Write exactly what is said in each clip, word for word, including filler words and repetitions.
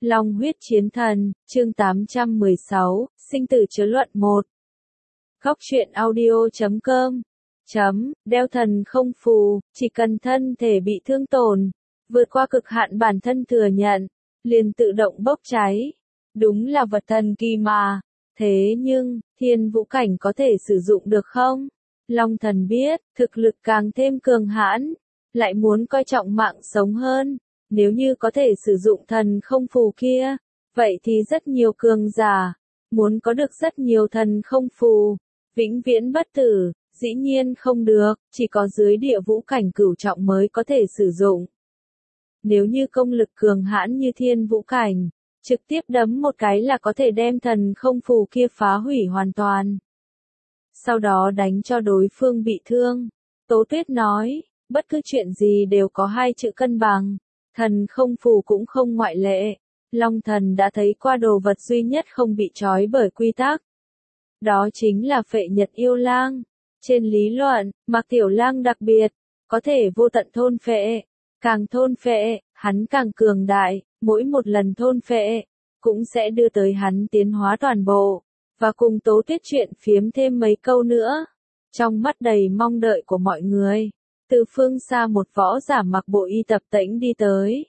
Long huyết chiến thần, chương tám trăm mười sáu, sinh tử chớ luận một. Góc truyện audio chấm com chấm, đeo thần không phù, chỉ cần thân thể bị thương tổn, vượt qua cực hạn bản thân thừa nhận, liền tự động bốc cháy. Đúng là vật thần kỳ mà. Thế nhưng, thiên vũ cảnh có thể sử dụng được không? Long thần biết, thực lực càng thêm cường hãn, lại muốn coi trọng mạng sống hơn. Nếu như có thể sử dụng thần không phù kia, vậy thì rất nhiều cường giả, muốn có được rất nhiều thần không phù, vĩnh viễn bất tử, dĩ nhiên không được, chỉ có dưới địa vũ cảnh cửu trọng mới có thể sử dụng. Nếu như công lực cường hãn như thiên vũ cảnh, trực tiếp đấm một cái là có thể đem thần không phù kia phá hủy hoàn toàn. Sau đó đánh cho đối phương bị thương. Tố Tuyết nói, bất cứ chuyện gì đều có hai chữ cân bằng. Thần không phù cũng không ngoại lệ. Long thần đã thấy qua đồ vật duy nhất không bị trói bởi quy tắc. Đó chính là Phệ Nhật Yêu Lang. Trên lý luận, Mạc Tiểu Lang đặc biệt, có thể vô tận thôn phệ. Càng thôn phệ, hắn càng cường đại, mỗi một lần thôn phệ, cũng sẽ đưa tới hắn tiến hóa toàn bộ. Và cùng Tố Tuyết chuyện phiếm thêm mấy câu nữa. Trong mắt đầy mong đợi của mọi người. Từ phương xa một võ giả mặc bộ y tập tễnh đi tới.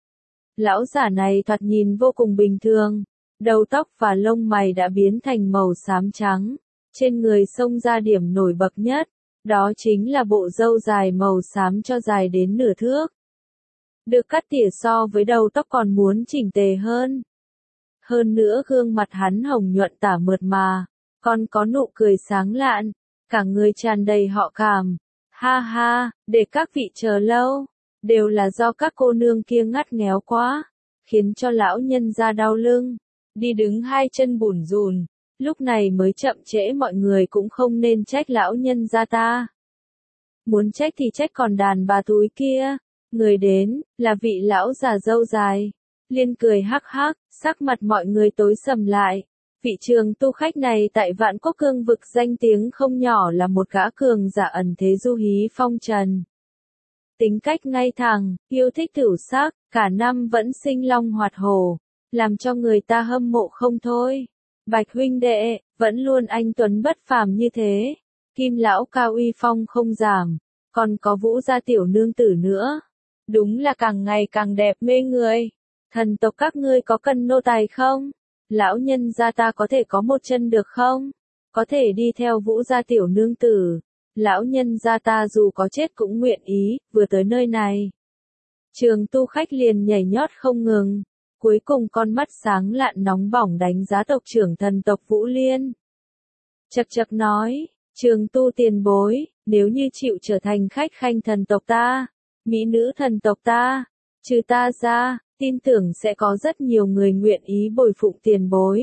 Lão giả này thoạt nhìn vô cùng bình thường, đầu tóc và lông mày đã biến thành màu xám trắng, trên người xông ra điểm nổi bật nhất, đó chính là bộ râu dài màu xám cho dài đến nửa thước. Được cắt tỉa so với đầu tóc còn muốn chỉnh tề hơn. Hơn nữa gương mặt hắn hồng nhuận tả mượt mà, còn có nụ cười sáng lạn, cả người tràn đầy họ cảm. Ha ha, để các vị chờ lâu, đều là do các cô nương kia ngắt nghéo quá, khiến cho lão nhân ra đau lưng, đi đứng hai chân bủn rủn, lúc này mới chậm trễ mọi người cũng không nên trách lão nhân ra ta. Muốn trách thì trách còn đàn bà túi kia, người đến, là vị lão già râu dài, liên cười hắc hắc, sắc mặt mọi người tối sầm lại. Vị trường tu khách này tại Vạn Quốc Cương vực danh tiếng không nhỏ là một gã cường giả ẩn thế du hí phong trần. Tính cách ngay thẳng, yêu thích thử sắc, cả năm vẫn sinh long hoạt hổ, làm cho người ta hâm mộ không thôi. Bạch huynh đệ, vẫn luôn anh tuấn bất phàm như thế. Kim lão cao uy phong không giảm, còn có Vũ gia tiểu nương tử nữa. Đúng là càng ngày càng đẹp mê người. Thần tộc các ngươi có cần nô tài không? Lão nhân gia ta có thể có một chân được không? Có thể đi theo Vũ gia tiểu nương tử. Lão nhân gia ta dù có chết cũng nguyện ý, vừa tới nơi này. Trường tu khách liền nhảy nhót không ngừng. Cuối cùng con mắt sáng lạn nóng bỏng đánh giá tộc trưởng thần tộc Vũ Liên. Chậc chậc nói, trường tu tiền bối, nếu như chịu trở thành khách khanh thần tộc ta, mỹ nữ thần tộc ta, trừ ta ra, tin tưởng sẽ có rất nhiều người nguyện ý bồi phụng tiền bối.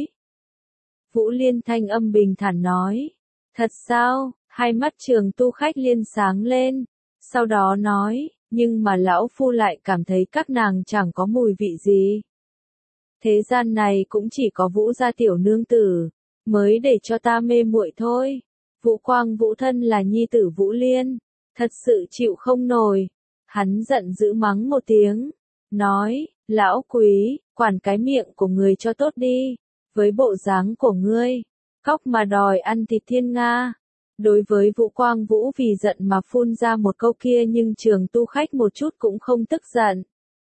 Vũ Liên thanh âm bình thản nói. Thật sao? Hai mắt trường tu khách liên sáng lên. Sau đó nói, nhưng mà lão phu lại cảm thấy các nàng chẳng có mùi vị gì. Thế gian này cũng chỉ có Vũ gia tiểu nương tử, mới để cho ta mê muội thôi. Vũ Quang Vũ thân là nhi tử Vũ Liên, thật sự chịu không nổi. Hắn giận dữ mắng một tiếng, nói, lão quý, quản cái miệng của người cho tốt đi, với bộ dáng của ngươi, cóc mà đòi ăn thịt thiên nga. Đối với Vũ Quang Vũ vì giận mà phun ra một câu kia nhưng trường tu khách một chút cũng không tức giận.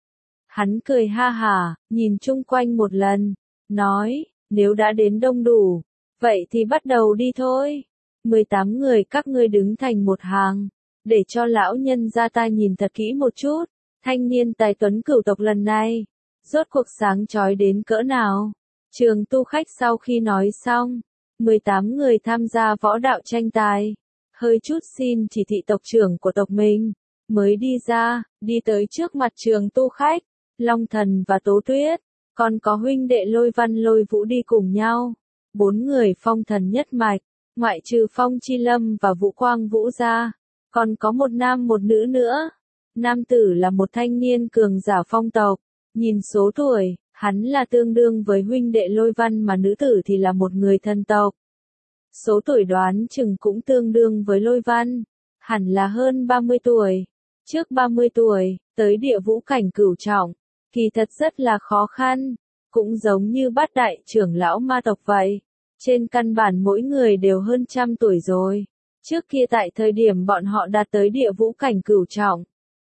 Hắn cười ha hả, nhìn chung quanh một lần, nói, nếu đã đến đông đủ, vậy thì bắt đầu đi thôi. mười tám người các ngươi đứng thành một hàng, để cho lão nhân gia ta nhìn thật kỹ một chút. Thanh niên tài tuấn cửu tộc lần này, rốt cuộc sáng chói đến cỡ nào? Trường tu khách sau khi nói xong, mười tám người tham gia võ đạo tranh tài, hơi chút xin chỉ thị tộc trưởng của tộc mình, mới đi ra, đi tới trước mặt trường tu khách, Long Thần và Tố Tuyết, còn có huynh đệ Lôi Văn Lôi Vũ đi cùng nhau. Bốn người phong thần nhất mạch, ngoại trừ Phong Chi Lâm và Vũ Quang Vũ ra, còn có một nam một nữ nữa. Nam tử là một thanh niên cường giả phong tộc, nhìn số tuổi, hắn là tương đương với huynh đệ Lôi Văn mà nữ tử thì là một người thần tộc. Số tuổi đoán chừng cũng tương đương với Lôi Văn, hẳn là hơn ba mươi tuổi. Trước ba mươi tuổi, tới địa vũ cảnh cửu trọng, kỳ thật rất là khó khăn, cũng giống như bát đại trưởng lão ma tộc vậy. Trên căn bản mỗi người đều hơn trăm tuổi rồi. Trước kia tại thời điểm bọn họ đạt tới địa vũ cảnh cửu trọng.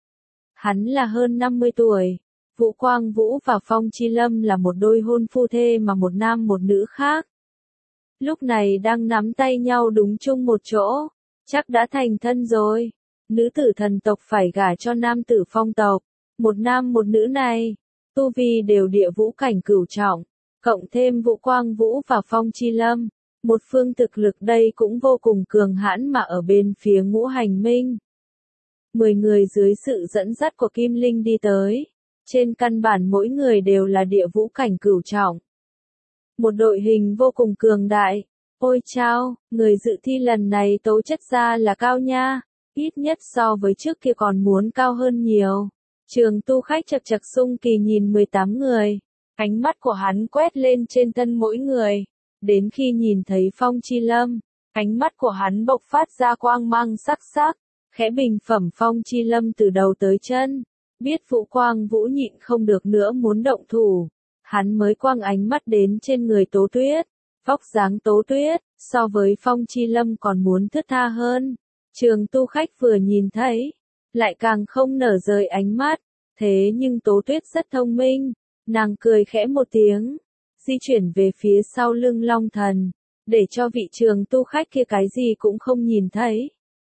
Hắn là hơn năm mươi tuổi. Vũ Quang Vũ và Phong Chi Lâm là một đôi hôn phu thê mà một nam một nữ khác. Lúc này đang nắm tay nhau đúng chung một chỗ. Chắc đã thành thân rồi. Nữ tử thần tộc phải gả cho nam tử phong tộc. Một nam một nữ này, tu vi đều địa vũ cảnh cửu trọng. Cộng thêm Vũ Quang Vũ và Phong Chi Lâm. Một phương thực lực đây cũng vô cùng cường hãn mà ở bên phía Ngũ Hành Minh. Mười người dưới sự dẫn dắt của Kim Linh đi tới. Trên căn bản mỗi người đều là địa vũ cảnh cửu trọng. Một đội hình vô cùng cường đại. Ôi chao, người dự thi lần này tố chất ra là cao nha. Ít nhất so với trước kia còn muốn cao hơn nhiều. Trường tu khách chật chật sung kỳ nhìn mười tám người. Ánh mắt của hắn quét lên trên thân mỗi người. Đến khi nhìn thấy Phong Chi Lâm, ánh mắt của hắn bộc phát ra quang mang sắc sắc. Khẽ bình phẩm Phong Chi Lâm từ đầu tới chân. Biết Vũ Quang Vũ nhịn không được nữa muốn động thủ. Hắn mới quang ánh mắt đến trên người Tố Tuyết. Vóc dáng Tố Tuyết, so với Phong Chi Lâm còn muốn thướt tha hơn. Trường tu khách vừa nhìn thấy, lại càng không nở rời ánh mắt. Thế nhưng Tố Tuyết rất thông minh. Nàng cười khẽ một tiếng, di chuyển về phía sau lưng Long Thần, để cho vị trường tu khách kia cái gì cũng không nhìn thấy.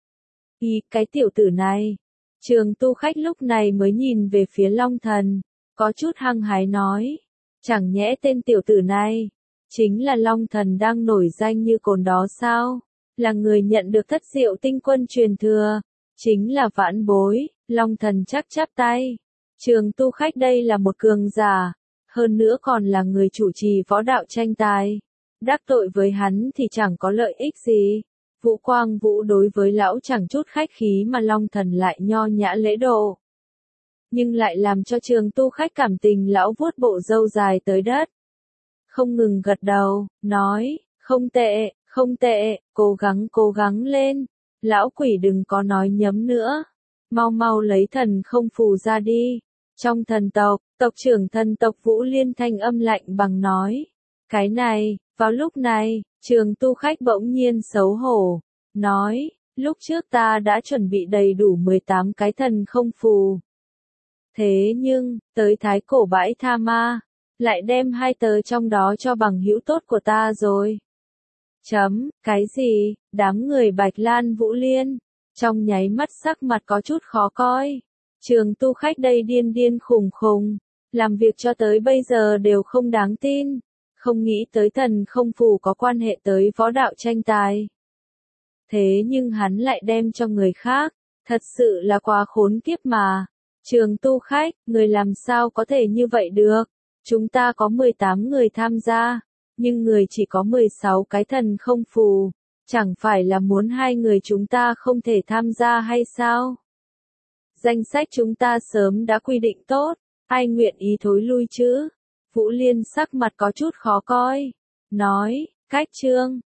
Ý, cái tiểu tử này. Trường tu khách lúc này mới nhìn về phía Long Thần, có chút hăng hái nói. Chẳng nhẽ tên tiểu tử này, chính là Long Thần đang nổi danh như cồn đó sao? Là người nhận được thất diệu tinh quân truyền thừa. Chính là vãn bối, Long Thần chắc chắp tay. Trường tu khách đây là một cường giả, hơn nữa còn là người chủ trì võ đạo tranh tài. Đắc tội với hắn thì chẳng có lợi ích gì. Vũ Quang Vũ đối với lão chẳng chút khách khí mà Long Thần lại nho nhã lễ độ. Nhưng lại làm cho trường tu khách cảm tình lão vuốt bộ râu dài tới đất. Không ngừng gật đầu, nói, không tệ, không tệ, cố gắng cố gắng lên. Lão quỷ đừng có nói nhấm nữa. Mau mau lấy thần không phù ra đi. Trong thần tộc, tộc trưởng thần tộc Vũ Liên thanh âm lạnh bằng nói. Cái này, vào lúc này, trường tu khách bỗng nhiên xấu hổ. Nói, lúc trước ta đã chuẩn bị đầy đủ mười tám cái thần không phù. Thế nhưng, tới thái cổ bãi tha ma, lại đem hai tờ trong đó cho bằng hữu tốt của ta rồi. Chấm, cái gì, đám người Bạch Lan Vũ Liên, trong nháy mắt sắc mặt có chút khó coi. Trường tu khách đây điên điên khùng khùng, làm việc cho tới bây giờ đều không đáng tin, không nghĩ tới thần không phù có quan hệ tới võ đạo tranh tài. Thế nhưng hắn lại đem cho người khác, thật sự là quá khốn kiếp mà. Trường tu khách, người làm sao có thể như vậy được? Chúng ta có mười tám người tham gia, nhưng người chỉ có mười sáu cái thần không phù, chẳng phải là muốn hai người chúng ta không thể tham gia hay sao? Danh sách chúng ta sớm đã quy định tốt, ai nguyện ý thối lui chứ? Vũ Liên sắc mặt có chút khó coi, nói, cách chương,